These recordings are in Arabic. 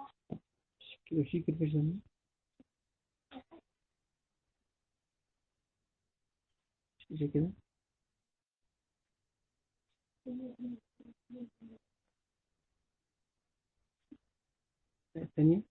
كده في كده فيجن. زي كده. الثانية.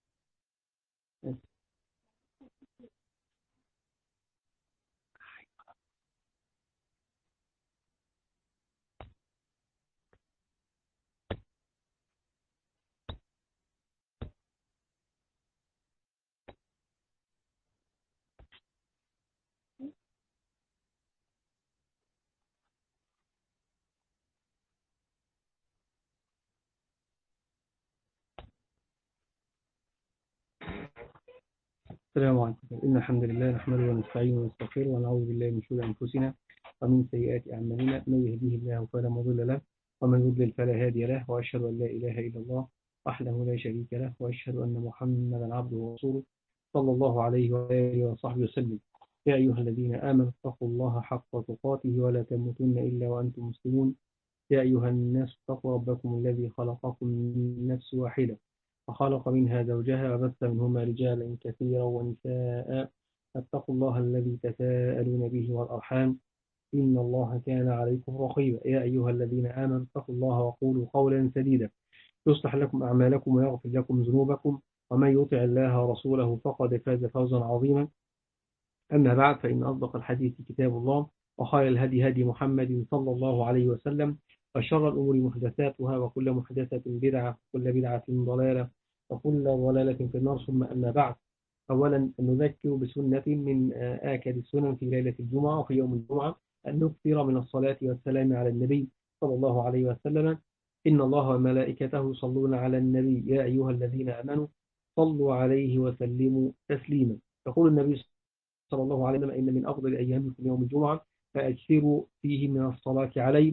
السلام عليكم. إن الحمد لله نحمده ونستعينه ونستغفره ونعوذ بالله من شرور أنفسنا ومن سيئات أعمالنا. من يهديه الله فلا مضل له ومن يضلل فلا هادي له، وأشهد أن لا إله إلا الله وحده لا شريك له، وأشهد أن محمدا عبده ورسوله صلى الله عليه وآله وصحبه وسلم. يا أيها الذين آمنوا اتقوا الله حق تقاته ولا تموتن إلا وأنتم مسلمون. يا أيها الناس اتقوا ربكم الذي خلقكم من نفس واحدة وخلق منها زوجها وبث منهما رجالا كثيرا ونساء. اتقوا الله الذي تساءلون به والأرحام إن الله كان عليكم رقيبا. يا أيها الذين آمنوا اتقوا الله وقولوا قولا سديدا يصلح لكم أعمالكم ويغفر لكم ذنوبكم، ومن يطع الله ورسوله فقد فاز فوزا عظيما. أما بعد، فإن أصدق الحديث كتاب الله، وخير الهدي هدي محمد صلى الله عليه وسلم، وشر الأمور محدثاتها، وكل محدثة بدعة، وكل بدعة ضلالة، وكل ضلالة في النار. ثم أما بعد، أولا نذكر بسنة من آكد السنن في ليلة الجمعة وفي يوم الجمعة، أن نكثر من الصلاة والسلام على النبي صلى الله عليه وسلم. إن الله وملائكته يصلون على النبي يا أيها الذين آمنوا صلوا عليه وسلموا تسليما. يقول النبي صلى الله عليه وسلم: إن من أفضل أيامكم يوم الجمعة فأكثروا فيه من الصلاة عليه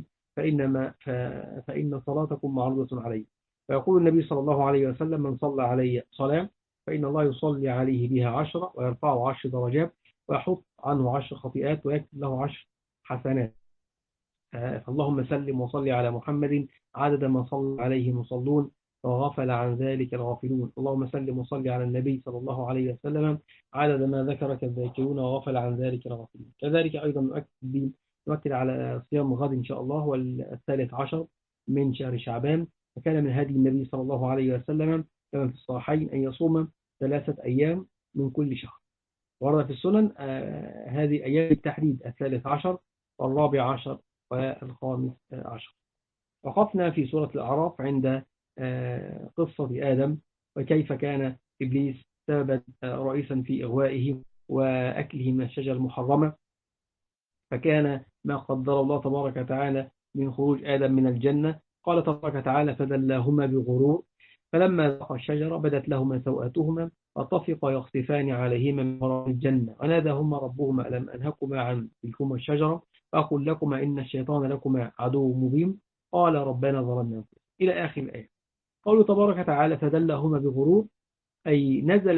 فإن صلاتكم معروضة عليه. فيقول النبي صلى الله عليه وسلم: من صلى علي صلاة فإن الله يصلي عليه بها 10 ويرفعه 10 درجات ويحط عنه 10 خطيئات ويكتب له 10 حسنات. فاللهم سلم وصل على محمد عدد ما صلى عليه المصلون وغفل عن ذلك الغافلون. اللهم سلم وصل على النبي صلى الله عليه وسلم عدد ما ذكرك الذاكرون وغفل عن ذلك الغافلون. كذلك أيضا نؤكد على صيام غد إن شاء الله، هو 13 من شهر شعبان. وكان من هدي النبي صلى الله عليه وسلم كما في الصحيحين أن يصوم 3 أيام من كل شهر. ورد في السنن هذه أيام بالتحديد: 13 و14 و15. وقفنا في سورة الأعراف عند قصة آدم، وكيف كان إبليس سببا رئيسا في إغوائه وأكله من الشجر المحرمة. فكان ما قدر الله تبارك وتعالى من خروج آدم من الجنة. قال تبارك وتعالى: فدلاهما بغرور فلما ذاقا الشجرة بدت لهما سوآتهما وطفقا يخصفان عليهما من ورق الجنة وناداهما ربهما ألم أنهكما عن تلكما الشجرة فأقول لكما إن الشيطان لكما عدو مبين قال ربنا ظلمنا أنفسنا إلى آخر الآية. قوله تبارك وتعالى: فدلاهما بغرور أي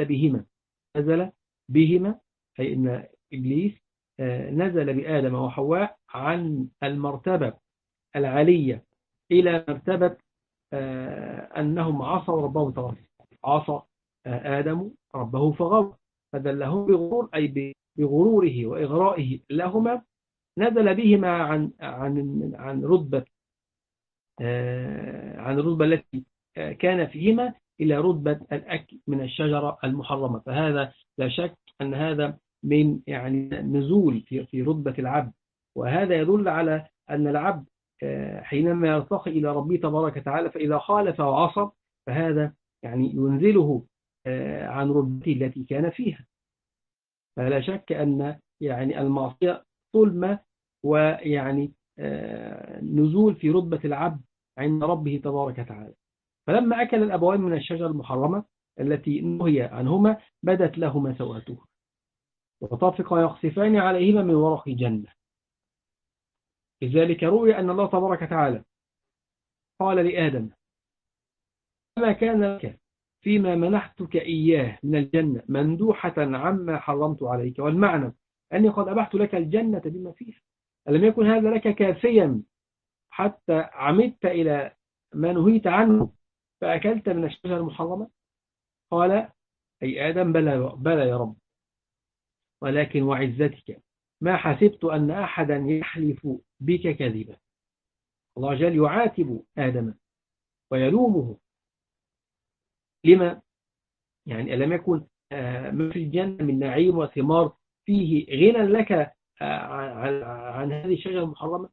نزل بهما أي إن إبليس نزل بآدم وحواء عن المرتبة العالية إلى مرتبة أنهم عصوا ربهم تبارك. عصى آدم ربه فغوى، فدلهم بغرور أي بغروره وإغرائه لهما نزل بهما عن الرتبة التي كان فيهما إلى رتبة الأكل من الشجرة المحرمة. فهذا لا شك أن هذا من يعني نزول في رتبة العبد، وهذا يدل على أن العبد حينما يرتقي إلى ربه تبارك وتعالى فإذا خالف وعصى فهذا يعني ينزله عن رتبته التي كان فيها. فلا شك أن يعني المعصية ظلمة ويعني نزول في رتبة العبد عند ربه تبارك وتعالى. فلما أكل الأبوان من الشجرة المحرمة التي نهي عنهما بدت لهما سوآتهما وطفقا يخصفان عليهما من ورق الجنة. لذلك روي أن الله تبارك وتعالى قال لآدم: ما كان لك فيما منحتك إياه من الجنة مندوحة عما حرمت عليك. والمعنى أني قد أبحت لك الجنة بما فيها. ألم يكن هذا لك كافيا حتى عمدت إلى ما نهيت عنه فأكلت من الشجرة المحرمة؟ قال أي آدم بلى بلى يا رب، ولكن وعزتك ما حسبت أن أحدا يحلف بك كذبا. الله جل يعاتب آدم ويلومه. لما؟ يعني ألم يكن ما في الجنة من نعيم وثمار فيه غنى لك عن هذه الشجرة المحرمة؟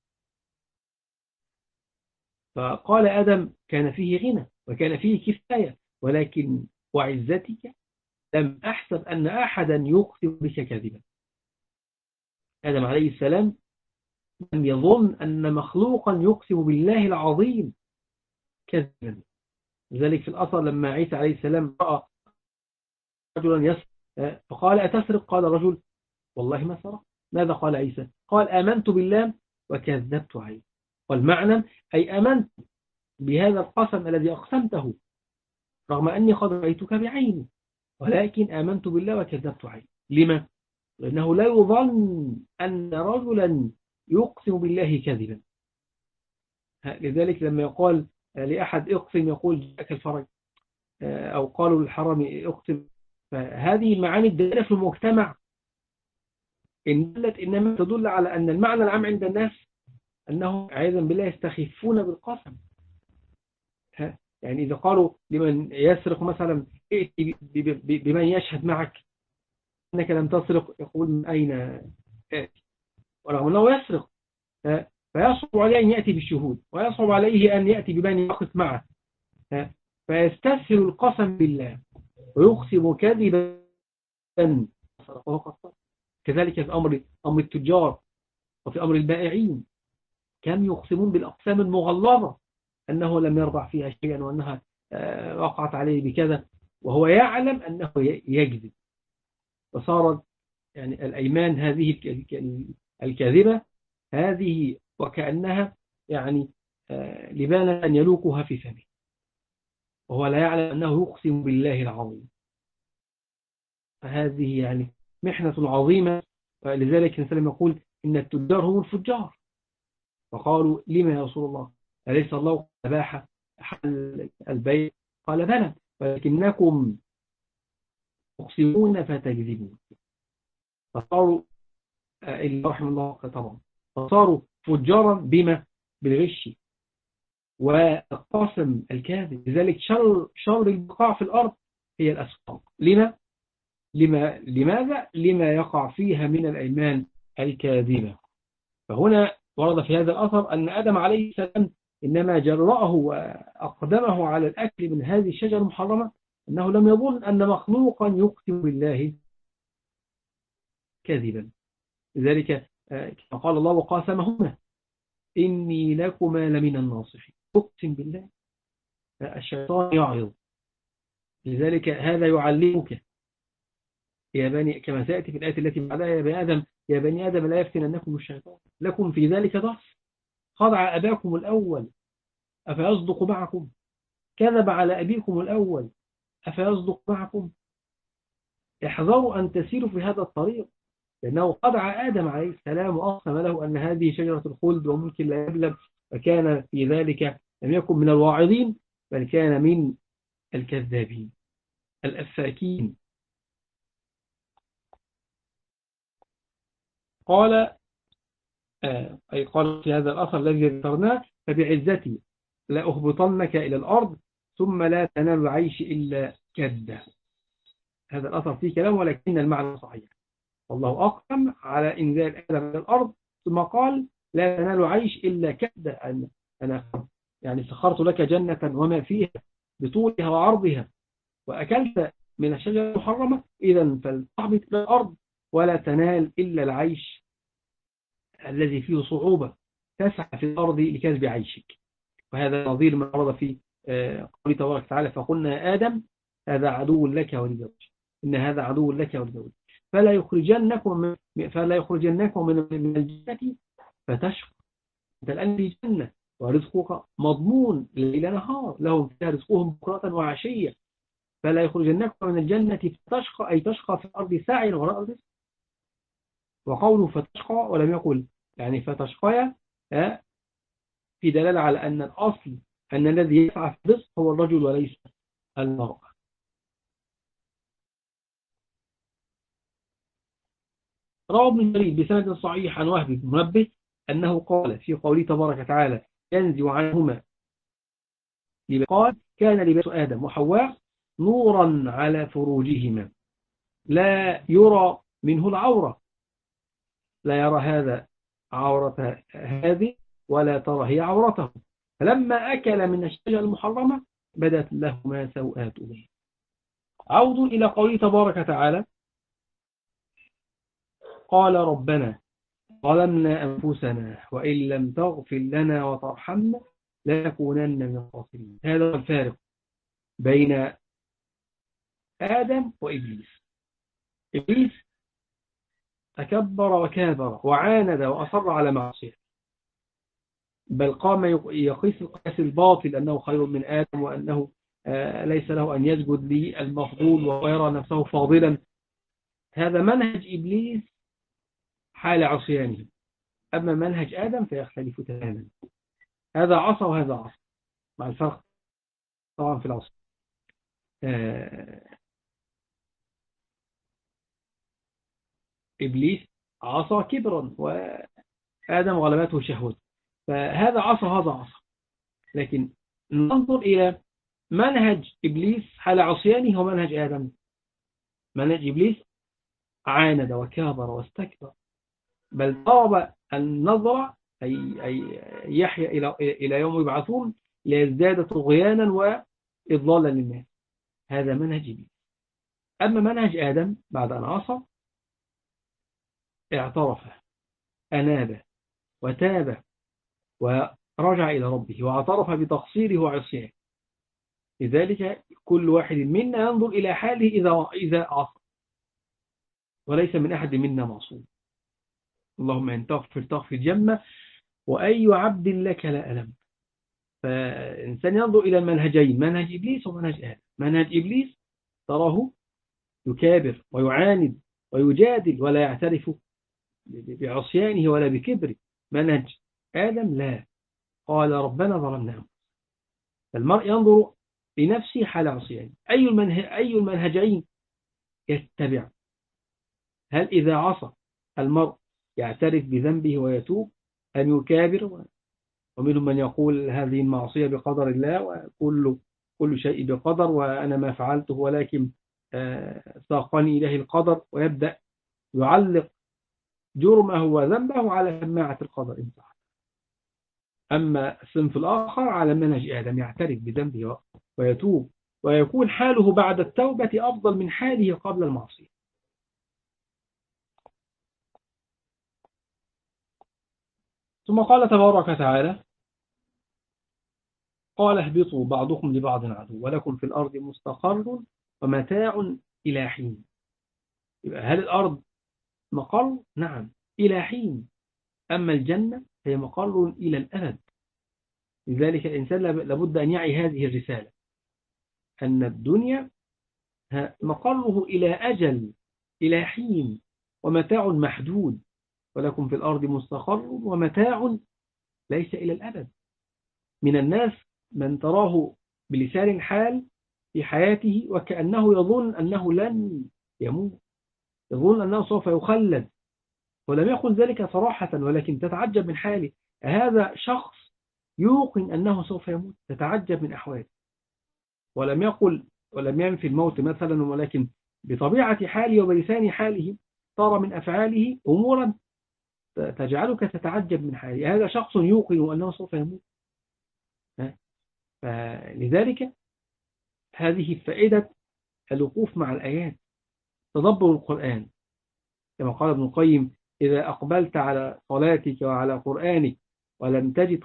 فقال آدم كان فيه غنى وكان فيه كفاية، ولكن وعزتك لم أحسب أن أحدا يقسم بك كذبا. آدم عليه السلام لم يظن أن مخلوقا يقسم بالله العظيم كذبا. لذلك في الأثر لما عيسى عليه السلام رأى رجلا يسرق فقال أتسرق؟ قال رجل والله ما سرق. ماذا قال عيسى؟ قال آمنت بالله وكذبت عليه. والمعنى أي آمنت بهذا القسم الذي أقسمته رغم أني قد رأيتك بعيني، ولكن آمنت بالله وكذبت عليه. لما؟ لأنه لا يظن أن رجلا يقسم بالله كذبا. لذلك لما يقال لأحد اقسم يقول جاءك الفرج، أو قالوا للحرام اقسم، فهذه المعاني الدالة في المجتمع إن دلت إنما تدل على أن المعنى العام عند الناس أنهم عياذا بالله يستخفون بالقسم. يعني إذا قالوا لمن يسرق مثلا ائتي بمن يشهد معك أنك لم تسرق، يقول من أين آتي؟ ورغم أنه يسرق، فيصعب عليه أن يأتي بالشهود، ويصعب عليه أن يأتي بمن يقف معه، فيستسهل القسم بالله ويقسم كذبا وهو قد صدق. كذلك في أمر التجار وفي أمر البائعين كانوا يقسمون بالأقسام المغلظة أنه لم يربح فيها شيئا وأنها وقعت عليه بكذا، وهو يعلم أنه يكذب. فصارت يعني الأيمان هذه الكاذبة هذه وكأنها يعني لبانا أن يلوكها في فمه، وهو لا يعلم أنه يقسم بالله العظيم. فهذه يعني محنة عظيمة. لذلك النبي يقول إن التجار هم الفجار. فقالوا لما يا رسول الله؟ أليس الله أباح حل البيع؟ قال بلى، ولكنكم تقسمون فتكذبون. فصاروا اللي رحم الله طبعا، فصاروا فجارا بما؟ بالغش والقسم الكاذب. لذلك شر البقاع في الأرض هي الأسواق. لماذا؟ لما يقع فيها من الأيمان الكاذبة. فهنا ورد في هذا الأثر أن آدم عليه السلام إنما جرأه وأقدمه على الأكل من هذه الشجرة المحرمة أنه لم يظن أن مخلوقا يقسم بالله كاذبا. لذلك قال الله وقاسمهما إني لكما لمن الناصحين. أقسم بالله. الشيطان يعظ. لذلك هذا يعلمك يا بني، كما سيأتي في الآية التي بعدها، يا بني آدم لا يفتننكم الشيطان لكم في ذلك درس. خضع أباكم الأول أفيصدق معكم؟ كذب على أبيكم الأول أفيصدق معكم؟ احذروا أن تسيروا في هذا الطريق، لأنه خضع آدم عليه السلام وأقسم له أن هذه شجرة الخلد وملك لا يبلى، فكان في ذلك لم يكن من الواعظين بل كان من الكذابين الأفاكين. قال أي قال في هذا الأثر الذي ذكرناه فبعزتي لا أهبطنك إلى الأرض ثم لا تنال العيش إلا كدة. هذا الأثر فيه كلام ولكن المعنى صحيح. والله أقسم على إنزال آدم إلى الأرض ثم قال لا تنال عيش إلا كدة. أنا يعني سخرت لك جنة وما فيها بطولها وعرضها وأكلت من الشجرة المحرمة، إذا فلتهبط إلى الأرض ولا تنال إلا العيش الذي فيه صعوبة، تسعى في الأرض لكسب عيشك. وهذا نظير ما ورد في قوله تبارك وتعالى فقلنا يا آدم هذا عدو لك ولزوجك إن هذا عدو لك ولزوجك فلا يخرجنكم من الجنة فتشقى. أنت الآن في جنة ورزقك مضمون ليل نهار، لهم فيها رزقهم بكرة وعشية، فلا يخرجنكم من الجنة فتشقى أي تشقى في الأرض سعيا وراء الرزق. وقوله فتشقى ولم يقل يعني فتشقى في دلالة على أن الأصل أن الذي يسعى في الرزق هو الرجل وليس المرأة. روى ابن جرير بسند صحيح عن وهب بن منبه أنه قال في قوله تبارك وتعالى ينزع عنهما، قال كان لباس آدم وحواء نورا على فروجهما لا يرى منه العورة، لا يرى هذا عورة هذه ولا ترى هي عورته، فلما أكل من الشجرة المحرمة بدت لهما سوآتهما. عود إلى قوله تبارك وتعالى قال ربنا ظلمنا أنفسنا وإن لم تغفر لنا وترحمنا لنكونن من الخاسرين. هذا هو الفارق بين آدم وإبليس. إبليس تكبر وكابر وعاند وأصر على معصيته، بل قام يقيس القياس الباطل أنه خير من آدم وأنه ليس له أن يسجد للمفضول ويرى نفسه فاضلا. هذا منهج إبليس حال عصيانه، أما منهج آدم فيختلف تماما. هذا عصى وهذا عصى، مع الفرق طبعا في العصر. إبليس عصى كبرا وآدم غلبته شهوته، فهذا عصى وهذا عصى. لكن ننظر إلى منهج إبليس حال عصيانه ومنهج آدم. منهج إبليس عاند وكابر واستكبر، بل طلب النظر أي يحيى إلى يوم يبعثون ليزداد طغيانا وإضلالا للناس. هذا منهج إبليس. أما منهج آدم بعد أن عصى اعترف أناب وتاب ورجع إلى ربه واعترف بتقصيره وعصيانه. لذلك كل واحد منا ينظر إلى حاله إذا عصى، وليس من أحد منا معصوم. اللهم إن تغفر جمة وأي عبد لك لا ألم. فالإنسان ينظر إلى المنهجين، منهج إبليس ومنهج آدم. منهج إبليس تراه يكابر ويعاند ويجادل ولا يعترف بعصيانه ولا بكبره. منهج آدم لا، قال ربنا ظلمنا أنفسنا. فالمرء ينظر لنفسه حال عصيانه، أي المنهجين يتبع؟ هل إذا عصى المرء يعترف بذنبه ويتوب أن يكابر؟ ومنهم من يقول هذه المعصية بقدر الله وكل شيء بقدر وأنا ما فعلته ولكن ساقني إليه القدر، ويبدأ يعلق جرمه وذنبه على سماعة القدر إن صح. أما الصنف الآخر على منهج آدم يعترف بذنبه ويتوب، ويكون حاله بعد التوبة أفضل من حاله قبل المعصية. ثم قال تبارك وتعالى قال اهبطوا بعضكم لبعض عدو ولكم في الأرض مستقر ومتاع إلى حين. يبقى هل الأرض مقر؟ نعم إلى حين، أما الجنة هي مقر إلى الأبد. لذلك الإنسان لابد أن يعي هذه الرسالة، أن الدنيا مقره إلى أجل إلى حين ومتاع محدود، ولكم في الأرض مستقر ومتاع ليس إلى الأبد. من الناس من تراه بلسان الحال في حياته وكأنه يظن أنه لن يموت، يظن أنه سوف يخلد، ولم يقل ذلك صراحة، ولكن تتعجب من حاله. هذا شخص يوقن أنه سوف يموت، تتعجب من أحواله، ولم ينفي الموت مثلا، ولكن بطبيعة حاله وبلسان حاله ترى من أفعاله أمورا تجعلك تتعجب من حاله. هذا شخص يوقن أنه سوف يموت. فلذلك هذه فائدة الوقوف مع الآيات، تدبر القرآن. كما قال ابن القيم إذا أقبلت على صلاتك وعلى قرآنك ولم تجد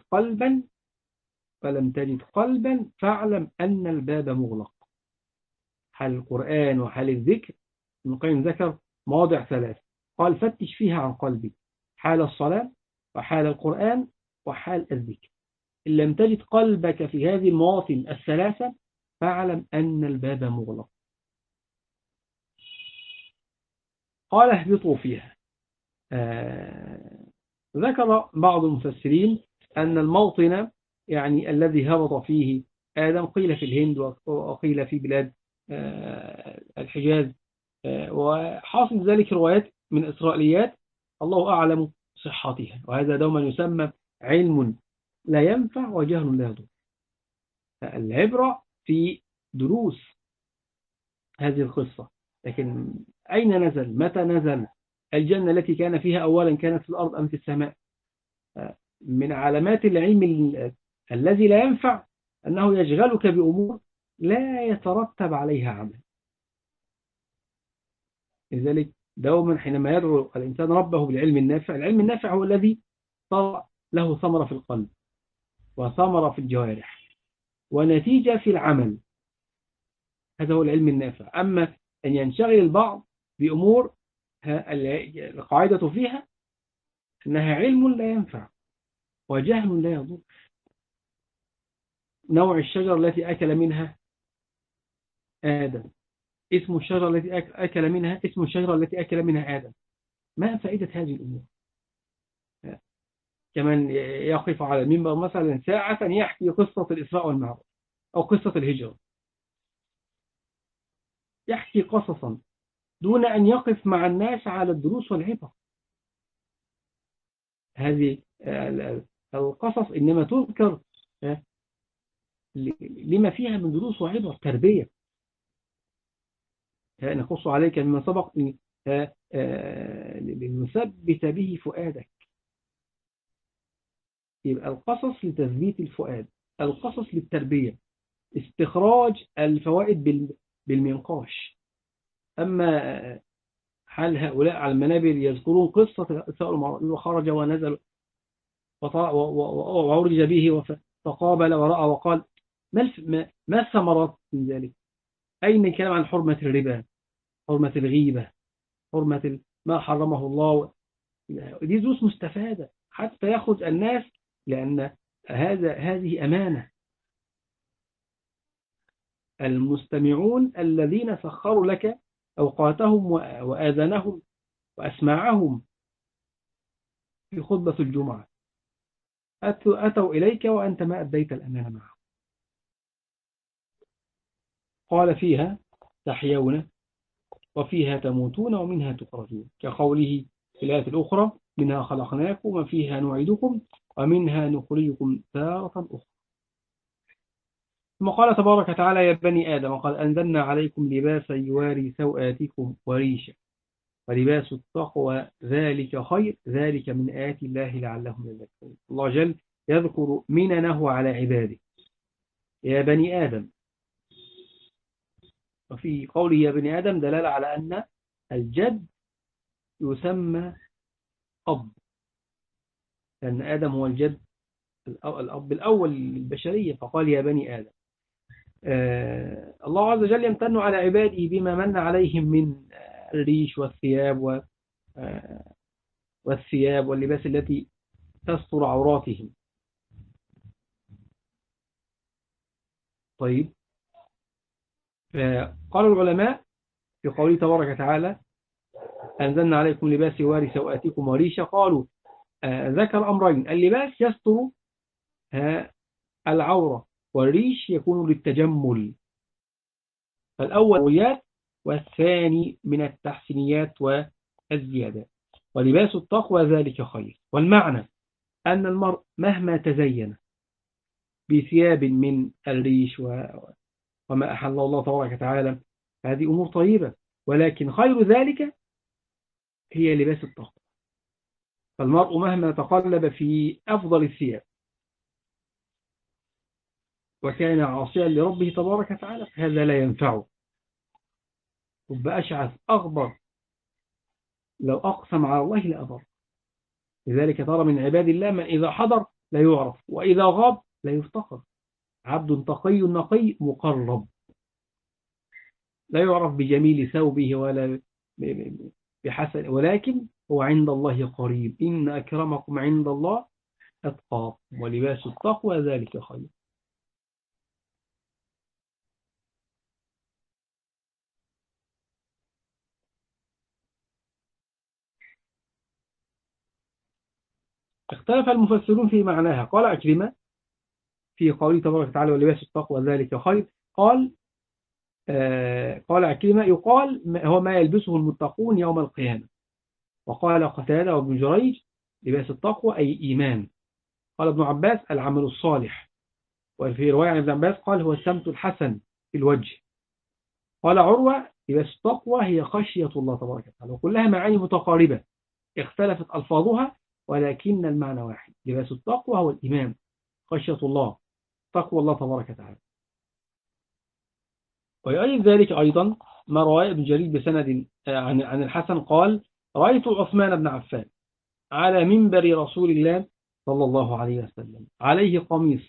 قلبا فاعلم أن الباب مغلق. حال القرآن وحال الذكر ابن القيم ذكر مواضع ثلاث، قال فتش فيها عن قلبك: حال الصلاة وحال القرآن وحال الذكر. إن لم تجد قلبك في هذه المواطن الثلاثة فاعلم أن الباب مغلق. قال اهبطوا فيها. ذكر بعض المفسرين أن الموطن يعني الذي هبط فيه آدم قيل في الهند وقيل في بلاد الحجاز، وحاصل ذلك روايات من إسرائيليات الله أعلم صحتها، وهذا دوما يسمى علم لا ينفع وجهل لا يضر. العبرة في دروس هذه القصة، لكن أين نزل؟ متى نزل؟ الجنة التي كان فيها أولا كانت في الأرض أم في السماء؟ من علامات العلم الذي لا ينفع أنه يشغلك بأمور لا يترتب عليها عمل. لذلك دوما حينما يدعو الإنسان ربه بالعلم النافع، العلم النافع هو الذي طلع له ثمرة في القلب وثمرة في الجوارح ونتيجة في العمل. هذا هو العلم النافع. أما أن ينشغل البعض بأمور القاعدة فيها أنها علم لا ينفع وجهل لا يضر. نوع الشجرة التي أكل منها آدم، اسم الشجرة التي أكل منها، اسم الشجرة التي أكل منها آدم. ما فائدة هذه الأمور؟ كمان يقف على المنبر مثلا ساعة يحكي قصة الإسراء والمعراج أو قصة الهجرة، يحكي قصصا دون أن يقف مع الناس على الدروس والعبر. هذه القصص إنما تذكر لما فيها من دروس وعبر تربية. نقص عليك مما سبق لنثبت به فؤادك. يبقى القصص لتثبيت الفؤاد، القصص للتربية، استخراج الفوائد بالمنقاش. أما حال هؤلاء على المنابر يذكرون قصة الإسراء والمعراج وخرج ونزل وعرج به فقابل ورأى وقال ما الثمرات من ذلك؟ أين الكلام عن حرمة الربا، حرمة الغيبة، حرمة ما حرمه الله؟ دي دروس مستفادة حتى يخرج الناس، لأن هذه أمانة. المستمعون الذين سخروا لك أوقاتهم وآذانهم وأسماعهم في خطبة الجمعة أتوا إليك وأنت ما أديت الأمانة معهم. قال فيها تحيون وفيها تموتون ومنها تخرجون، كقوله في الآية الأخرى منها خلقناكم وفيها نعيدكم ومنها نخرجكم تارة أخرى. ثم قال تبارك وتعالى يا بني آدم قد أنزلنا عليكم لباسا يواري سوآتكم وريشا ولباس التقوى ذلك خير ذلك من آيات الله لعلهم يذكرون. الله جل يذكر مننه على عباده يا بني آدم، وفي قوله يا بني آدم دلالة على أن الجد يسمى أب، لأن آدم هو الجد الأب الأول للبشرية، فقال يا بني آدم. الله عز وجل يمتن على عباده بما من عليهم من الريش والثياب واللباس التي تستر عوراتهم. طيب، قال العلماء في قوله تبارك وتعالى أنزلنا عليكم لباس يواري سوآتكم وريشا، قالوا ذكر أمرين: اللباس يستر العورة، والريش يكون للتجمل. فالأول ريات والثاني من التحسينيات والزيادات. ولباس التقوى ذلك خير. والمعنى أن المرء مهما تزين بثياب من الريش وما أحل الله تبارك وتعالى هذه أمور طيبة، ولكن خير ذلك هي لباس التقوى. فالمرء مهما تقلب في أفضل الثياب وكان عاصيا لربه تبارك وتعالى هذا لا ينفعه، وبأشعث أغبر لو أقسم على الله لأبر. لذلك ترى من عباد الله من إذا حضر لا يعرف وإذا غاب لا يفتقر. عبد تقي نقي مقرب لا يعرف بجميل ثوبه ولا بحسن، ولكن هو عند الله قريب. إن أكرمكم عند الله أتقاكم ولباس التقوى ذلك خير. اختلف المفسرون في معناها. قال عكرمة في قوله تبارك وتعالى ولباس التقوى ذلك خير، قال عكرمة يقال هو ما يلبسه المتقون يوم القيامة، وقال قتادة وابن جريج لباس التقوى أي إيمان. قال ابن عباس العمل الصالح. وفي رواية عن ابن عباس قال هو السمت الحسن في الوجه. قال عروة لباس التقوى هي خشية الله تبارك وتعالى. وكلها معاني متقاربة اختلفت ألفاظها ولكن المعنى واحد. لباس التقوى هو الإيمان، خشية الله، تقوى الله تبارك وتعالى. ويؤيد ذلك أيضا ما رواه ابن جرير بسند عن الحسن قال رأيت عثمان بن عفان على منبر رسول الله صلى الله عليه وسلم عليه قميص،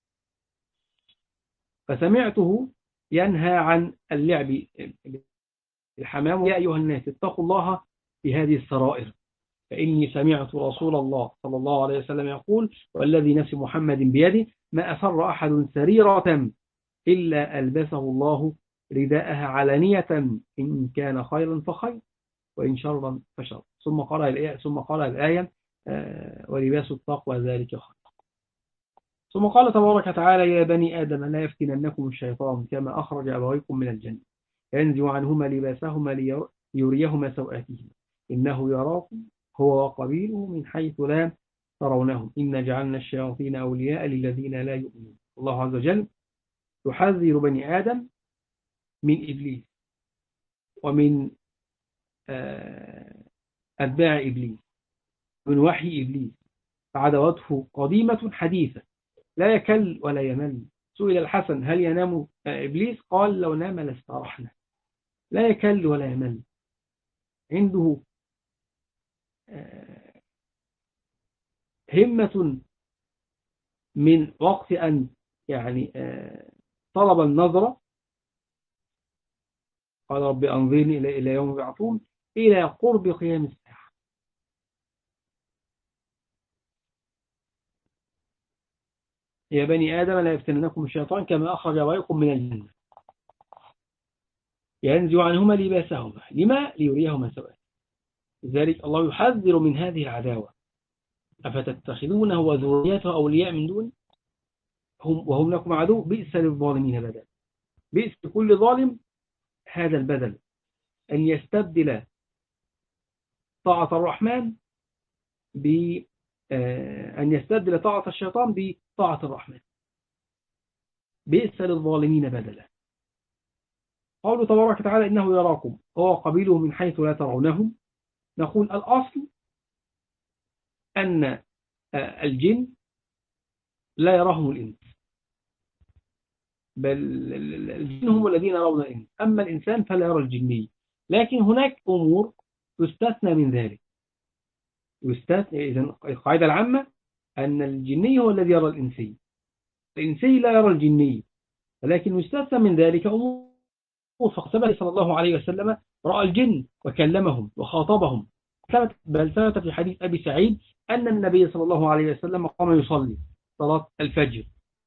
فسمعته ينهى عن اللعب الحمام. يا أيها الناس اتقوا الله في هذه السرائر، فإني سمعت رسول الله صلى الله عليه وسلم يقول والذي نفس محمد بيده ما أسر أحد سريرة إلا ألبسه الله رداءها علانية إن كان خيرا فخير وإن شرا فشر. ثم قرأ الآية ولباس التقوى ذلك خير. ثم قال تبارك وتعالى يا بني آدم لا يفتننكم الشيطان كما أخرج أبويكم من الجنة ينزع عنهما لباسهما ليريهما سوآتهما إنه يراكم هو وقبيله من حيث لا ترونهم إن جعلنا الشياطين أولياء للذين لا يؤمنون. الله عز وجل يحذر بني آدم من إبليس ومن أتباع إبليس من وحي إبليس، فعداوته قديمة حديثة لا يكل ولا يمل. سئل الحسن هل ينام إبليس؟ قال لو نام لاستراحنا. لا يكل ولا يمل، عنده همة من وقت أن يعني طلب النظرة قال رب أنظرني إلى يوم يبعثون إلى قرب قيام الساعة. يا بني آدم لا يفتننكم الشيطان كما أخرج أبويكم من الجنة ينزع عنهما لباسهما لما ليريهما سوءا. لذلك الله يحذر من هذه العداوة. أفتتخذونه وذريته أولياء من دون وهم لكم عدو بئس للظالمين بدل. بئس لكل ظالم هذا البدل أن يستبدل طاعة الرحمن أن يستبدل طاعة الشيطان بطاعة الرحمن. بئس للظالمين بدلا. قوله تبارك وتعالى إنه يراكم هو قبيله من حيث لا ترونهم. نقول الأصل أن الجن لا يراهم الإنس، بل الجن هم الذين يرون الإنس، أما الإنسان فلا يرى الجني. لكن هناك أمور تستثنى من ذلك. إذن القاعدة العامة أن الجني هو الذي يرى الإنسي، الإنسي لا يرى الجني، ولكن يستثنى من ذلك أمور. فقد صلى الله عليه وسلم رأى الجن وكلمهم وخاطبهم. بل ثبت في حديث أبي سعيد أن النبي صلى الله عليه وسلم قام يصلي صلاة الفجر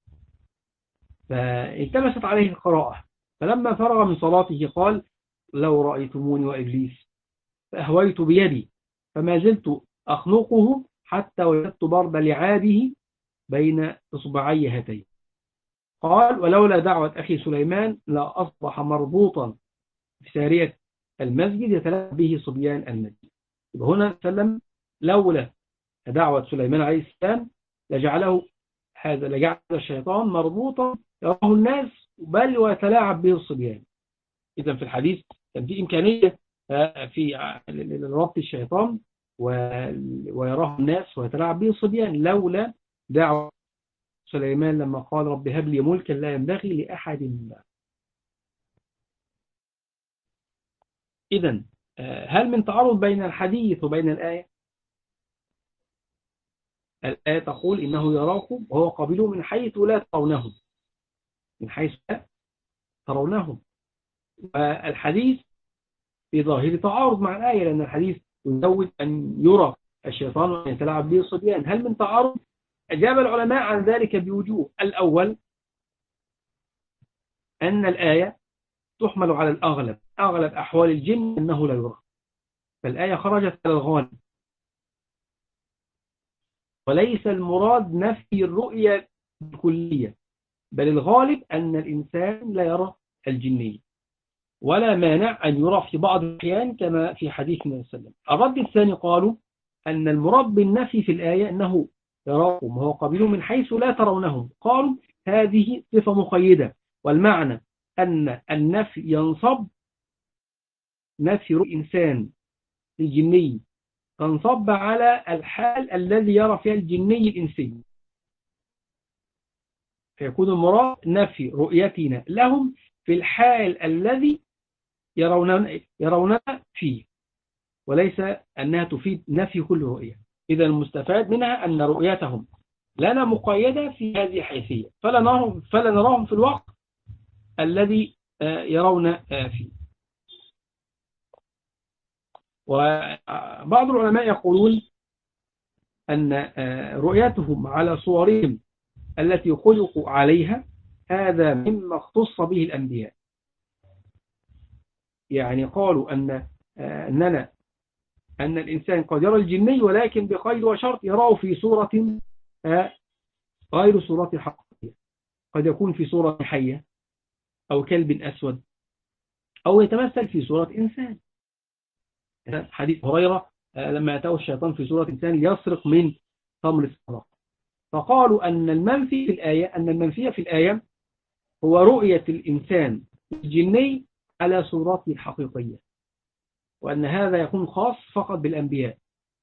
فالتمست عليه القراءة، فلما فرغ من صلاته قال لو رأيتموني وإبليس فأهويت بيدي فما زلت أخنقه حتى وجدت ضرب لعابه بين إصبعي هاتين. قال ولولا دعوة أخي سليمان لا أصبح مربوطا في سارية المسجد يتلعب به صبيان المسجد. هنا سلم لولا دعوة سليمان عليه السلام لجعل الشيطان مربوطا يراه الناس بل ويتلاعب به الصبيان. إذا في الحديث كان في إمكانية في ربط الشيطان ويراه الناس ويتلاعب به الصبيان لولا دعوة سليمان لما قال رب هب لي ملكا لا ينبغي لأحد من بعدي. إذن هل من تعارض بين الحديث وبين الآية؟ الآية تقول إنه يراكم وهو قبيله من حيث لا ترونهم، من حيث لا ترونهم. الحديث في ظاهر تعارض مع الآية لأن الحديث يزود أن يرى الشيطان وأن يتلاعب به الصبيان. هل من تعارض؟ أجاب العلماء عن ذلك بوجوه. الأول أن الآية تحمل على الأغلب، أغلب أحوال الجن أنه لا يرى، فالآية خرجت على الغالب، وليس المراد نفي الرؤية الكلية، بل الغالب أن الإنسان لا يرى الجنية. ولا مانع أن يرى في بعض الأحيان كما في حديث النبي صلى الله عليه وسلم. الرد الثاني قالوا أن المراد بالنفي في الآية أنه يراكم وهو قبيل من حيث لا ترونهم. قالوا هذه صفة مقيدة، والمعنى أن النفي ينصب نفي رؤية الإنسان الجني تنصب على الحال الذي يرى فيها الجني الإنسي، فيكون المراد نفي رؤيتنا لهم في الحال الذي يروننا فيه، وليس أنها تفيد نفي كل رؤية. إذا المستفاد منها أن رؤيتهم لنا مقيدة في هذه الحيثية، فلا نراهم في الوقت الذي يرون فيه. وبعض العلماء يقولون أن رؤيتهم على صورهم التي خلقوا عليها هذا مما اختص به الأنبياء. يعني قالوا أن الإنسان قد يرى الجني، ولكن بقيد وشرط يراه في صورة غير صورة الحقيقية، قد يكون في صورة حية أو كلب أسود أو يتمثل في صورة إنسان. حديث هريرة لما أتاه الشيطان في صورة إنسان يسرق من تمر الصدقة. فقالوا أن المنفي في الآية هو رؤية الإنسان الجني على صورته الحقيقية، وأن هذا يكون خاص فقط بالأنبياء.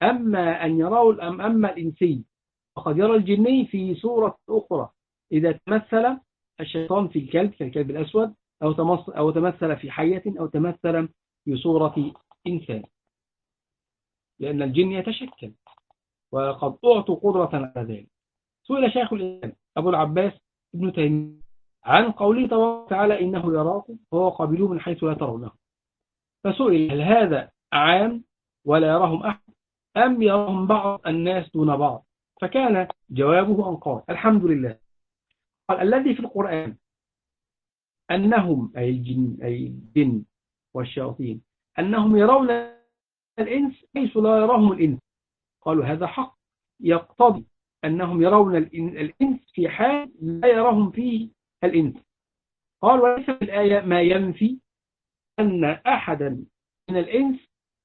أما الإنسي فقد يرى الجني في صورة أخرى إذا تمثل الشيطان في الكلب كالكلب الأسود أو تمثل في حية أو تمثل في صورة إنسان، لأن الجن يتشكل وقد أعطوا قدرة على ذلك. سئل شيخ الإسلام أبو العباس ابن تيمية عن قوله تبارك وتعالى إنه يراكم وهو قبيله من حيث لا ترونه، فسئل هل هذا عام ولا يراهم أحد أم يراهم بعض الناس دون بعض؟ فكان جوابه أن قال الحمد لله، قال الذي في القرآن أنهم أي الجن والشياطين أنهم يرون الإنس حيث لا يراهم الإنس، قالوا هذا حق يقتضي أنهم يرون الإنس في حال لا يراهم فيه الإنس. قال وليس في الآية ما ينفي أن أحدا من الإنس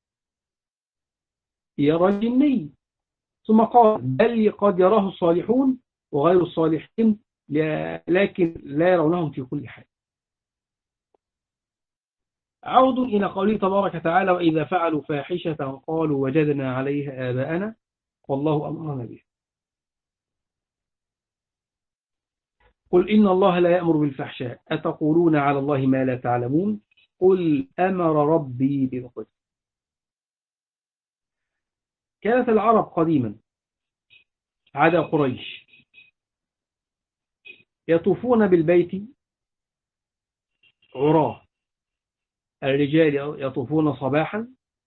يرى الجني، ثم قال بل قد يراه الصالحون وغير الصالحين لكن لا يرونهم في كل حال. عود إلى قوله تبارك وتعالى وإذا فعلوا فاحشة قالوا وجدنا عليها آباءنا والله أمرنا بها. قل إن الله لا يأمر بالفحشاء أتقولون على الله ما لا تعلمون قل أمر ربي بالقسط. كانت العرب قديما عدا قريش يطوفون بالبيت عراه، الرجال يطوفون صباحا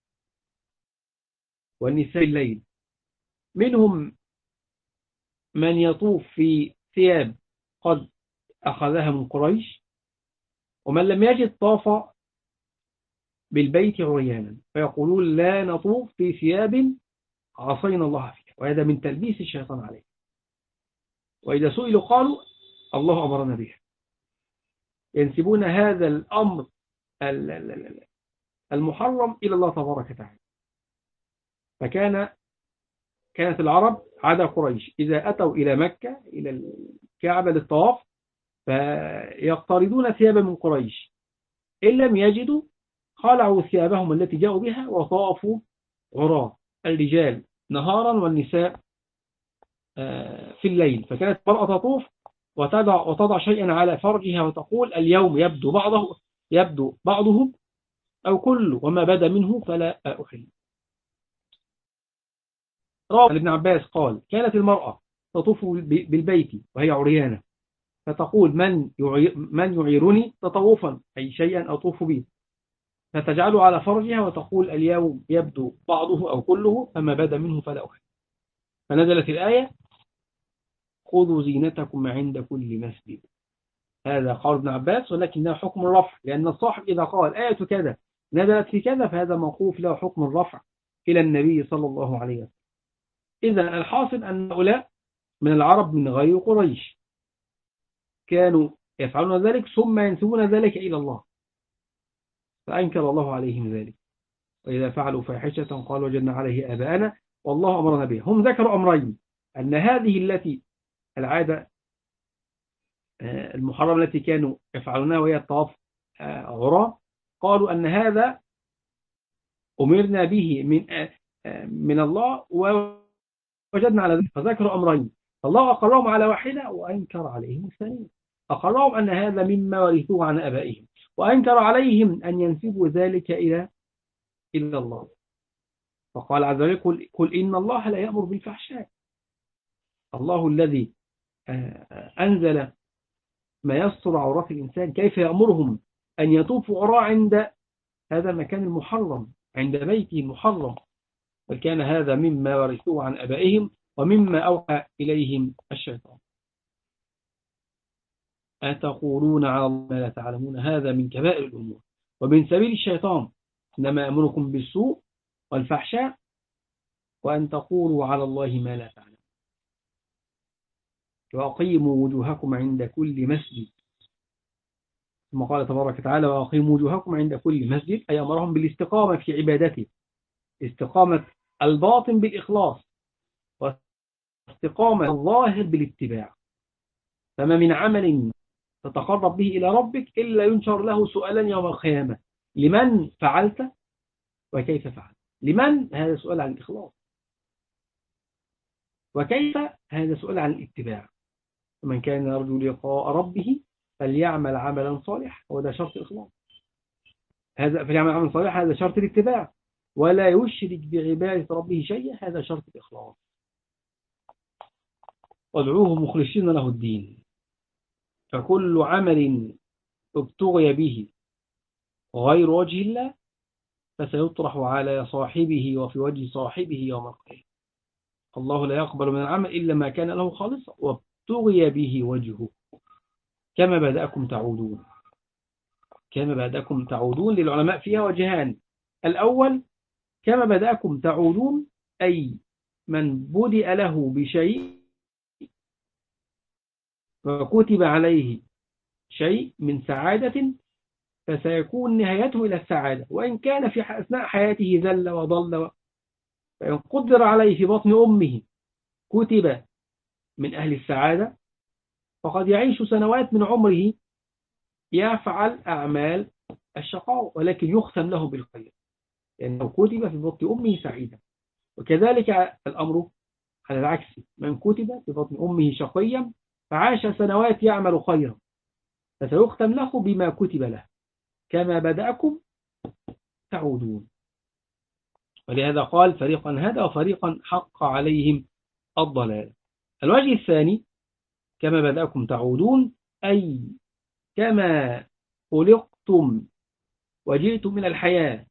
والنساء الليل، منهم من يطوف في ثياب قد أخذها من قريش، ومن لم يجد طاف بالبيت عريانا، فيقولون لا نطوف في ثياب عصينا الله فيها، وهذا من تلبيس الشيطان عليه. وإذا سئلوا قالوا الله أمرنا بها، ينسبون هذا الأمر المحرم إلى الله تبارك وتعالى. كانت العرب عدا قريش إذا أتوا إلى مكة إلى الكعبة للطواف فيقترضون ثيابا من قريش، إن لم يجدوا خلعوا ثيابهم التي جاءوا بها وطافوا عراة، الرجال نهارا والنساء في الليل. فكانت المرأة تطوف وتضع شيئا على فرجها وتقول اليوم يبدو بعضه أو كله وما بدا منه فلا أحل. روى ابن عباس قال كانت المرأة تطوف بالبيت وهي عريانة فتقول من يعيرني تطوفا أي شيئا أطوف به، فتجعله على فرجها وتقول اليوم يبدو بعضه أو كله فما بدا منه فلا أحل. فنزلت الآية خذوا زينتكم عند كل مسجد. هذا قول ابن عباس، ولكنه حكم الرفع، لأن الصاحب إذا قال آية كذا نزلت في كذا فهذا موقوف له حكم الرفع إلى النبي صلى الله عليه وسلم. إذا الحاصل أن هؤلاء من العرب من غير قريش كانوا يفعلون ذلك ثم ينسبون ذلك إلى الله. فأنكر الله عليهم ذلك. وإذا فعلوا فاحشة قالوا وجدنا عليه آباءنا والله أمرنا به. هم ذكروا أمرين: أن هذه التي العادة المحرمة التي كانوا يفعلونها وهي الطواف عراة، قالوا أن هذا أمرنا به من الله ووجدنا على ذلك، فذكروا أمرين: الله أقرهم على واحدة وأنكر عليهم الثانية. أقرهم أن هذا مما ورثوه عن آبائهم، وأنكر عليهم أن ينسبوا ذلك إلى الله. فقال عز وجل: قل إن الله لا يأمر بالفحشاء. الله الذي أنزل ما يستر عورات الإنسان، كيف يأمرهم أن يطوفوا عراة عند هذا المكان المحرم، عند بيته المحرم؟ بل كان هذا مما ورثوه عن أبائهم ومما أوحى إليهم الشيطان. أتقولون على الله ما لا تعلمون. هذا من كبائر الأمور ومن سبيل الشيطان، إنما يأمركم بالسوء والفحشاء وأن تقولوا على الله ما لا تعلمون. وأقيموا وجوهكم عند كل مسجد. ثم قال تبارك وتعالى: وأقيموا وجوهكم عند كل مسجد، أي أمرهم بالاستقامة في عبادته، استقامة الباطن بالإخلاص، واستقامة الظاهر بالاتباع. فما من عمل تتقرب به إلى ربك إلا ينشر له سؤالا يوم القيامة: لمن فعلت وكيف فعلت؟ لمن؟ هذا سؤال عن الإخلاص. وكيف؟ هذا سؤال عن الاتباع. ومن كان يرجو لقاء ربه فليعمل عملا صالحا، وده شرط الإخلاص. هذا فليعمل عملا صالحا، هذا شرط الاتباع. ولا يشرك بعبادة ربه شيئا، هذا شرط الإخلاص. وادعوه مخلصين له الدين. فكل عمل ابتغي به غير وجه الله فسيطرح على صاحبه وفي وجه صاحبه يوم القيامة. الله لا يقبل من العمل إلا ما كان له خالصا وابتغي به وجهه. كما بدأكم تعودون. كما بدأكم تعودون للعلماء فيها وجهان: الأول كما بدأكم تعودون، أي من بدأ له بشيء وكتب عليه شيء من سعادة فسيكون نهايته إلى السعادة، وإن كان في أثناء حياته ذل وضل. فإن قدر عليه في بطن أمه كتب من أهل السعادة، فقد يعيش سنوات من عمره يفعل أعمال الشقاء، ولكن يختم له بالخير لأنه كتب في بطن أمه سعيدا. وكذلك الأمر على العكس: من كتب في بطن أمه شقيا فعاش سنوات يعمل خيرا فسيختم له بما كتب له. كما بدأكم تعودون. ولهذا قال: فريقا هدى وفريقا حق عليهم الضلال. الوجه الثاني: كما بدأكم تعودون، أي كما خلقتم وجئتم من الحياة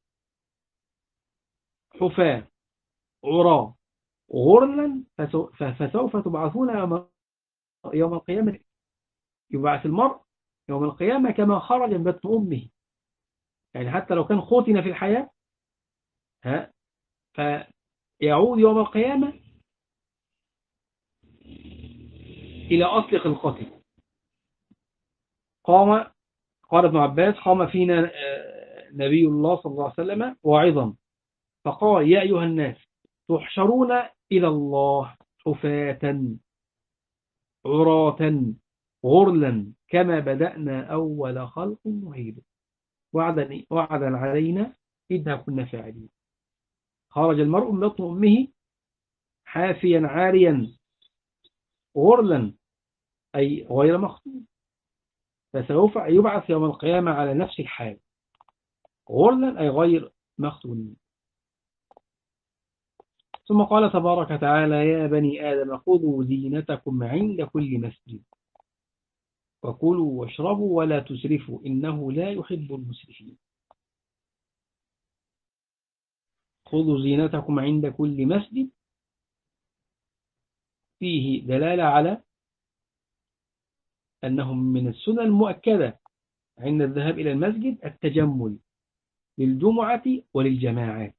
حفاة عراة غرلا فسوف تبعثون يوم القيامة. يبعث المرء يوم القيامة كما خرج من بطن أمه، يعني حتى لو كان ختن في الحياة فيعود يوم القيامة إلى أصل خلقته. قال ابن عباس: قام فينا نبي الله صلى الله عليه وسلم واعظا فقال: يا أيها الناس تحشرون إلى الله حفاة عراة غرلا كما بدأنا أول خلق نعيده وعدا علينا إذا كنا فاعلين. خرج المرء من بطن أمه حافيا عاريا غرلا أي غير مختون، فسوف يبعث يوم القيامة على نفس الحال غرلا أي غير مختون. ثم قال تبارك وتعالى: يا بني آدم خذوا زينتكم عند كل مسجد وكلوا واشربوا ولا تسرفوا إنه لا يحب المسرفين. خذوا زينتكم عند كل مسجد فيه دلالة على أنهم من السنن المؤكدة عند الذهاب إلى المسجد التجمل للجمعة وللجماعات،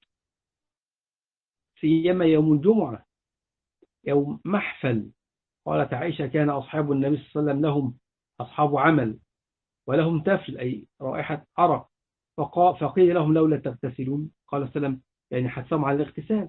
سيما يوم الجمعة يوم محفل. قالت عائشة: كان أصحاب النبي صلى الله عليه وسلم لهم أصحاب عمل ولهم تفل أي رائحة عرق فقيل لهم لولا تغتسلون، قال السلام يعني حثهم على الاغتسال.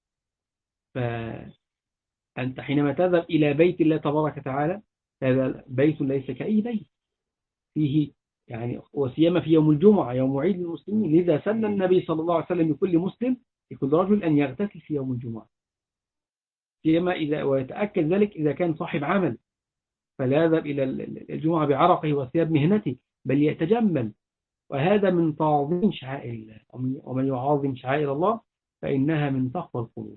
فأنت حينما تذهب إلى بيت الله تبارك وتعالى، هذا بيت ليس كأي بيت، فيه يعني وسيما في يوم الجمعة يوم عيد المسلمين، لذا سن النبي صلى الله عليه وسلم لكل مسلم لكل رجل أن يغتسل في يوم الجمعة، سيما إذا ويتأكد ذلك إذا كان صاحب عمل، فلا يذهب إلى الجمعة بعرقه وثياب مهنته، بل يتجمل. وهذا من تعظيم شعائر الله، ومن يعظم شعائر الله فإنها من تقوى القلوب.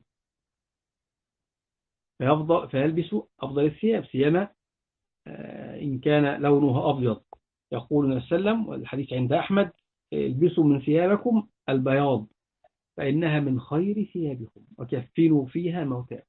فيلبس أفضل الثياب، سيما إن كان لونه أبيض. يقول النبي صلى الله عليه وسلم والحديث عند أحمد: البسوا من ثيابكم البياض فإنها من خير ثيابكم وكفنوا فيها موتاكم.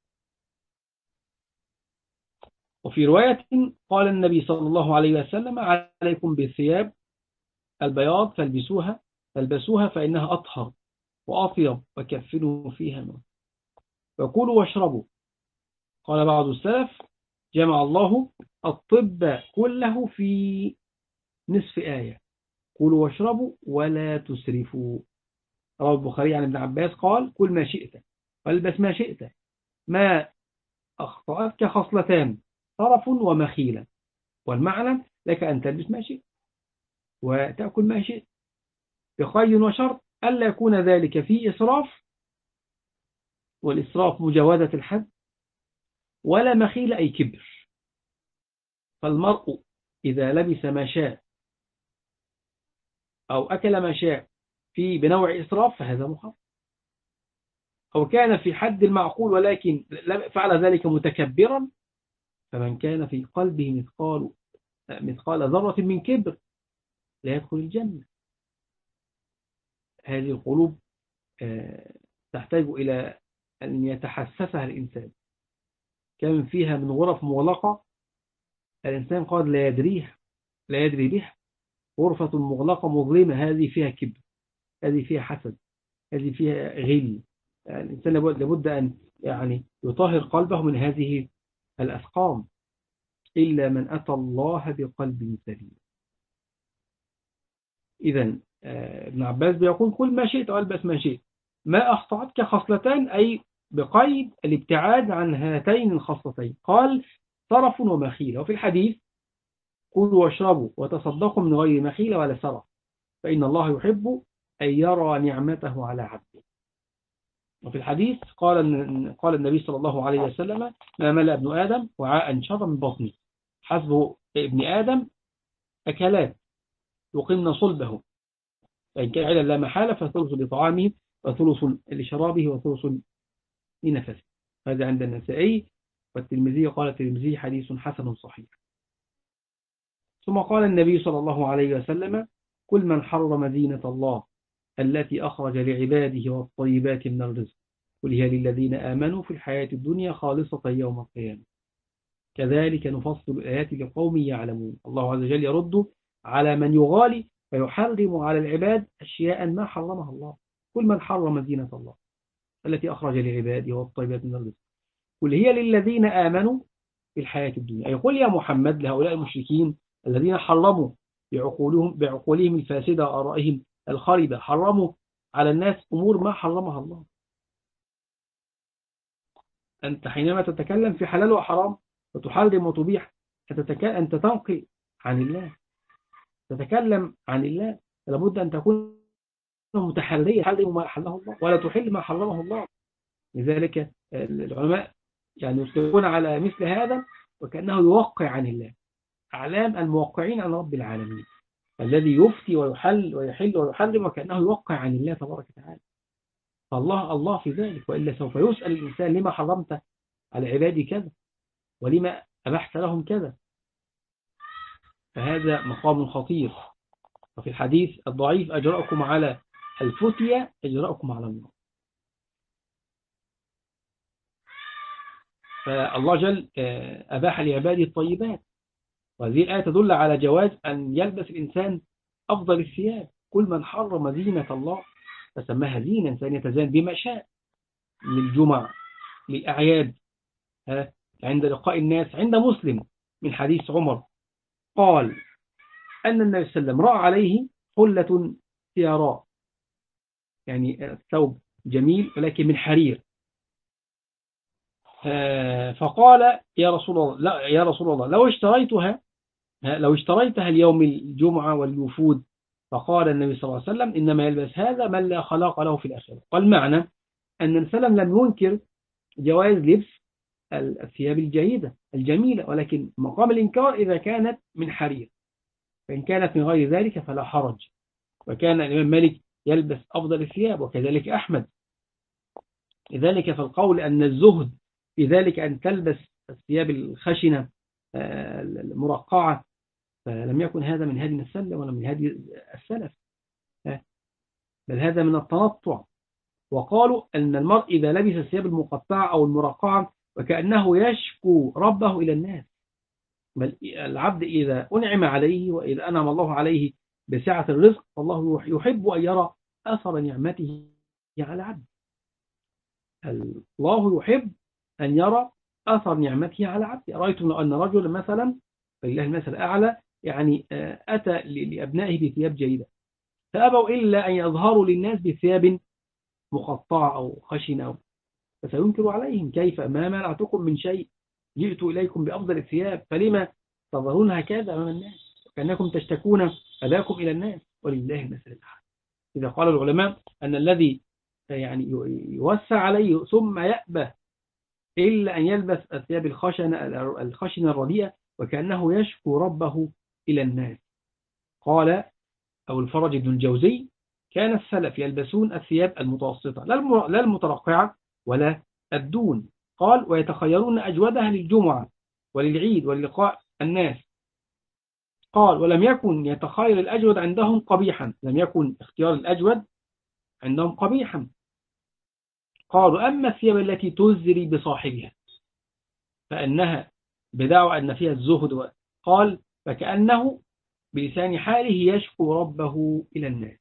وفي رواية قال النبي صلى الله عليه وسلم: عليكم بالثياب البياض فالبسوها فإنها أطهر وأطيب وكفنوا فيها موتاكم. وكلوا واشربوا. قال بعض السلف: جمع الله الطب كله في نصف آية: كلوا واشربوا ولا تسرفوا. رواه البخاري عن ابن عباس قال: كل ما شئت والبس ما شئت، ما أخطأتك خصلتان: طرف ومخيلة. والمعنى لك أن تلبس ما شئت وتأكل ما شئت، بقيد وشرط ألا يكون ذلك فيه إسراف، والإسراف مجاوزة الحد، ولا مخيلة أي كبر. فالمرء إذا لبس ما شاء أو أكل ما شاء في بنوع إسراف فهذا محرم، أو كان في حد المعقول ولكن فعل ذلك متكبرا، فمن كان في قلبه مثقال ذرة من كبر لا يدخل الجنة. هذه القلوب تحتاج إلى أن يتحسسها الإنسان، كم فيها من غرف مغلقة الإنسان قد لا يدري بها. غرفة مغلقة مظلمة، هذه فيها كبر، هذه فيها حسد، هذه فيها غل. الإنسان لابد أن يعني يطهر قلبه من هذه الأسقام، إلا من أتى الله بقلب سليم. إذن ابن عباس بيقول: كل ما شئت والبس ما شئت، ما أخطأتك خصلتان، أي بقيد الابتعاد عن هاتين الخصلتين. قال: طرف ومخيلة. وفي الحديث: كلوا واشربوا وتصدقوا من غير مخيلة ولا سرف، فإن الله يحب أن يرى نعمته على عبده. وفي الحديث قال النبي صلى الله عليه وسلم: ما ملأ ابن آدم وعاء شر من بطنه، حسب ابن آدم أكلات يقمن صلبه، فإن كان علا لا محالة فثلث لطعامه وثلث لشرابه وثلث لنفسه. هذا عند النسائي والترمذي، قال الترمذي: حديث حسن صحيح. ثم قال النبي صلى الله عليه وسلم: كل من حرم زينة الله التي أخرج لعباده والطيبات من الرزق، قل هي للذين آمنوا في الحياة الدنيا خالصة يوم القيامة، كذلك نفصل الآيات لقوم يعلمون. الله عز وجل يرد على من يغالي ويحرم على العباد أشياء ما حرمها الله. كل من حرم زينة الله التي أخرج لعباده والطيبات من الرزق، قل هي للذين آمنوا في الحياة الدنيا. أي قل يا محمد لهؤلاء المشركين الذين حرموا بعقولهم الفاسدة وآرائهم الخاربة، حرموا على الناس أمور ما حرمها الله. أنت حينما تتكلم في حلال وحرام وتحرم وتبيح، أنت تنقل عن الله، تتكلم عن الله. لابد أن تكون متحرية، تحرم ما حله الله ولا تحل ما حرمه الله. لذلك العلماء يعني يطلقون على مثل هذا وكأنه يوقع عن الله، أعلام الموقعين عن رب العالمين الذي يفتي ويحل ويحرم وكأنه يوقع عن الله تبارك وتعالى. فالله في ذلك، وإلا سوف يسأل الإنسان: لما حرمت على عبادي كذا، ولما أبحت لهم كذا؟ فهذا مقام خطير. وفي الحديث الضعيف: أجرأكم على الفتية أجرأكم على النار. فالله جل أباح لعباده الطيبات، وهذه الآية تدل على جواز أن يلبس الإنسان أفضل الثياب. كل من حرم زينة الله فسماها زينة، إنسان يتزين بما شاء للجمع للأعياد، عند لقاء الناس. عند مسلم من حديث عمر قال أن النبي صلى الله عليه وسلم رأى عليه حلة سيراء، يعني الثوب جميل ولكن من حرير. فقال يا رسول الله، لا يا رسول الله لو اشتريتها اليوم الجمعة والوفود. فقال النبي صلى الله عليه وسلم إنما يلبس هذا من لا خلاق له في الآخرة. قال معنى أن السلام لم ينكر جواز لبس الثياب الجيدة الجميلة، ولكن مقام الإنكار إذا كانت من حرير، فإن كانت من غير ذلك فلا حرج. وكان الإمام مالك يلبس أفضل الثياب، وكذلك أحمد. لذلك فالقول أن الزهد في ذلك أن تلبس الثياب الخشنة المرقعة، فلم يكن هذا من هدي السلف ولا من هدي السلف، بل هذا من التنطع. وقالوا أن المرء إذا لبس الثياب المقطعة أو المرقعة وكأنه يشكو ربه إلى الناس. بل العبد إذا أنعم عليه وإذا أنعم الله عليه بسعة الرزق، فالله يحب أن يرى أثر نعمته على عبد. الله يحب أن يرى أثر نعمته على عبد. رأيتم لو أن رجل مثلا، فلله المثل الأعلى، يعني أتى لأبنائه بثياب جيدة، فأبوا إلا أن يظهروا للناس بثياب مقطعة أو خشنة، فسينكر عليهم كيف ما منعتكم من شيء، جئت إليكم بأفضل الثياب فلما تظهرون هكذا أمام الناس كأنكم تشتكون أذاكم إلى الناس، ولله المثل الأعلى. إذا قال العلماء أن الذي يعني يوسع عليه ثم يأبى إلا أن يلبس الثياب الخشنة الرديئة وكأنه يشكو ربه إلى الناس. قال أو الفرج بن الجوزي كان السلف يلبسون الثياب المتوسطة لا المترقعة ولا الدون. قال ويتخيرون أجودها للجمعة وللعيد وللقاء الناس. قال ولم يكن يتخير الأجود عندهم قبيحا، لم يكن اختيار الأجود عندهم قبيحا. قالوا أما الثياب التي تزري بصاحبها فإنها بدعوى أن فيها الزهد. قال فكأنه بلسان حاله يشكو ربه إلى الناس.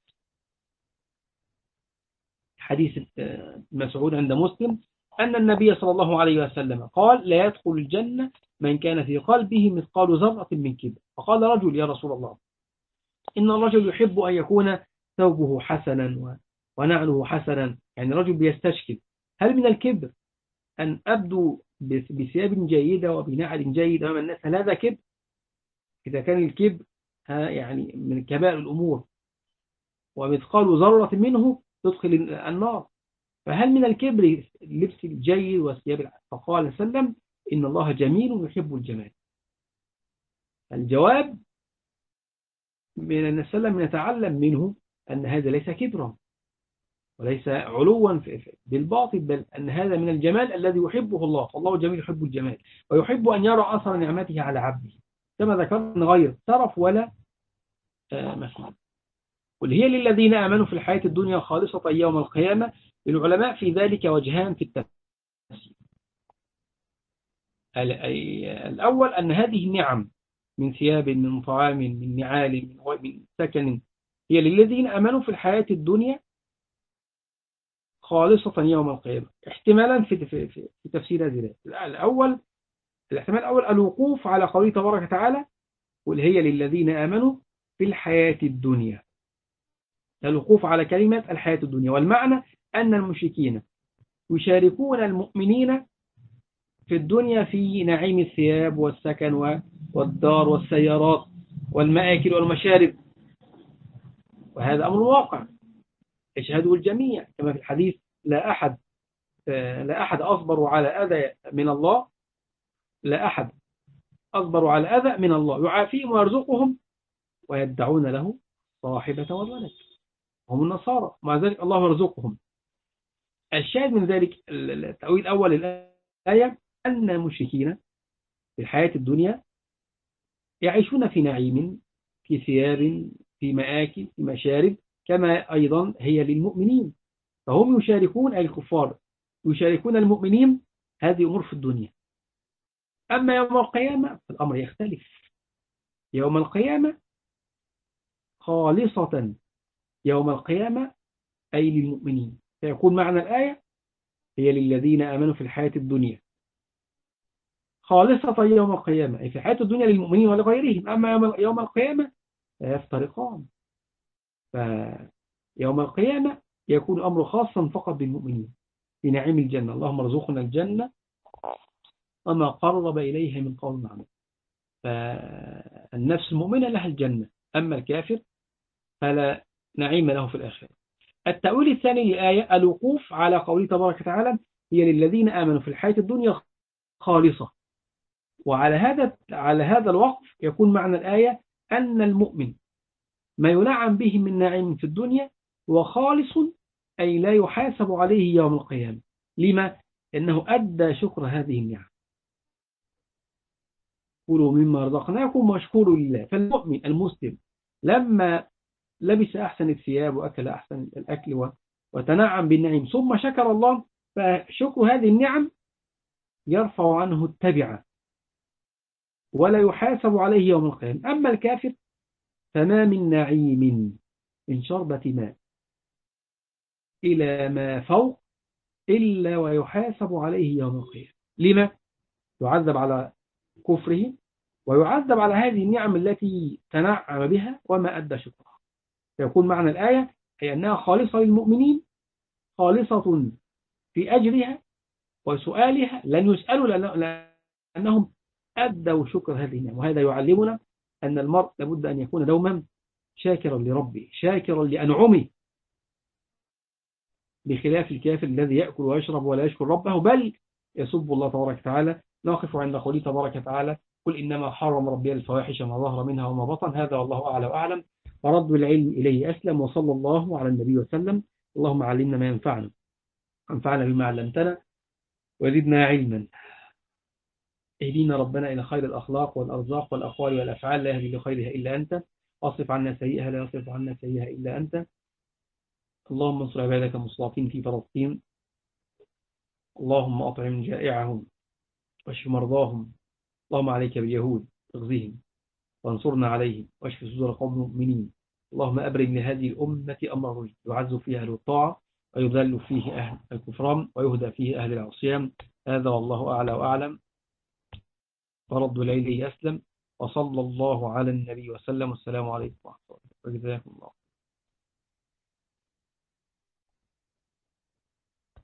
حديث مسعود عند مسلم أن النبي صلى الله عليه وسلم قال لا يدخل الجنة من كان في قلبه مثقال ذرة من كبر. فقال رجل يا رسول الله إن الرجل يحب أن يكون ثوبه حسنا ونعله حسنا، يعني رجل بيستشكل هل من الكبر أن أبدو بثياب جيدة وبنعل جيد أمام الناس؟ هل هذا كبر؟ إذا كان الكبر يعني من كبائر الأمور ومثقال ذرة منه تدخل النار، فهل من الكبر اللبس الجيد والثياب؟ فقال سلم إن الله جميل يحب الجمال. الجواب من أن سلم نتعلم منه أن هذا ليس كبرا وليس علوا بالباطل، بل أن هذا من الجمال الذي يحبه الله، فالله جميل يحب الجمال ويحب أن يرى أثر نعمته على عبده كما ذكرنا غير ترف ولا مثل. قل هي للذين آمنوا في الحياة الدنيا خالصة يوم القيامة. للعلماء في ذلك وجهان في التفسير. الأول أن هذه النعم من ثياب من طعام من نعال من سكن هي للذين آمنوا في الحياة الدنيا خالصة يوم القيامة، احتمالا في تفسير هذه الأول. الاحتمال الأول الوقوف على قوله تبارك وتعالى قل هي للذين آمنوا في الحياة الدنيا، الوقوف على كلمة الحياة الدنيا. والمعنى أن المشركين يشاركون المؤمنين في الدنيا في نعيم الثياب والسكن والدار والسيارات والمآكل والمشارب، وهذا أمر واقع يشهده الجميع كما في الحديث لا أحد أصبر على أذى من الله، لا أحد أصبر على أذى من الله يعافيهم ويرزقهم ويدعون له صاحبة والولد، هم النصارى، مع ذلك الله يرزقهم. الشاهد من ذلك التأويل الأول للآية أن المشركين في الحياة الدنيا يعيشون في نعيم، في ثياب، في مآكل، في مشارب، كما أيضا هي للمؤمنين، فهم يشاركون أي الكفار يشاركون المؤمنين هذه أمور في الدنيا. أما يوم القيامة الأمر يختلف. يوم القيامة خالصة، يوم القيامة أي للمؤمنين، فيكون معنى الآية هي للذين آمنوا في الحياة الدنيا خالصة يوم القيامة، أي في الحياة الدنيا للمؤمنين ولغيرهم. أما يوم القيامة يفترقان. يوم القيامة يكون الأمر خاصا فقط بالمؤمنين في نعيم الجنة. اللهم ارزقنا الجنة وما قرب إليها من قول وعمل. فالنفس المؤمنة لها الجنة، أما الكافر فلا نعيم له في الآخرة. التأويل الثاني للآية الوقوف على قوله تبارك وتعالى هي للذين آمنوا في الحياة الدنيا خالصة. على هذا الوقف يكون معنى الآية أن المؤمن ما ينعم به من نعيم في الدنيا وخالص، أي لا يحاسب عليه يوم القيامة. لما؟ إنه أدى شكر هذه النعم. كلوا مما رزقناكم واشكروا لله. فالمؤمن المسلم لما لبس أحسن الثياب وأكل أحسن الأكل وتنعم بالنعيم ثم شكر الله، فشكر هذه النعم يرفع عنه التبعة ولا يحاسب عليه يوم القيامة. أما الكافر فما من نعيم من شربة ماء إلى ما فوق إلا ويحاسب عليه يوم القيامة. لما؟ يعذب على كفره ويعذب على هذه النعم التي تنعم بها وما أدى شكرها. فيكون معنى الآية هي أنها خالصة للمؤمنين، خالصة في أجرها وسؤالها، لن يسألوا لأنهم أدوا شكر هذه النعم. وهذا يعلمنا أن المرء لابد أن يكون دوما شاكرا لربه، شاكرا لأنعمه، بخلاف الكافر الذي يأكل ويشرب ولا يشكر ربه بل يسب الله تبارك وتعالى. نقف عند قوله تبارك وتعالى قل إنما حرم ربي الفواحش ما ظهر منها وما بطن. هذا والله أعلى وأعلم، ورد العلم إليه أسلم، وصلى الله على النبي وسلم. اللهم علمنا ما ينفعنا، انفعنا بما علمتنا وزدنا علما. اهدينا ربنا إلى خير الأخلاق والأرزاق والأقوال والأفعال، لا يهدي لخيرها إلا أنت، واصرف عنا سيئها لا يصرف عنا سيئها إلا أنت. اللهم انصر عبادك المستضعفين في فلسطين، اللهم أطعم جائعهم واشف مرضاهم. اللهم عليك باليهود اغزهم وانصرنا عليهم واشف صدور قوم المؤمنين. اللهم أبرم لهذه الأمة أمر رشد يعز فيه أهل الطاعة ويذل فيه أهل الكفران ويهدى فيه أهل العصيان. هذا والله أعلى وأعلم، فرد إليه أسلم، وصلى الله على النبي وسلم. والسلام عليكم ورحمة الله وبركاته.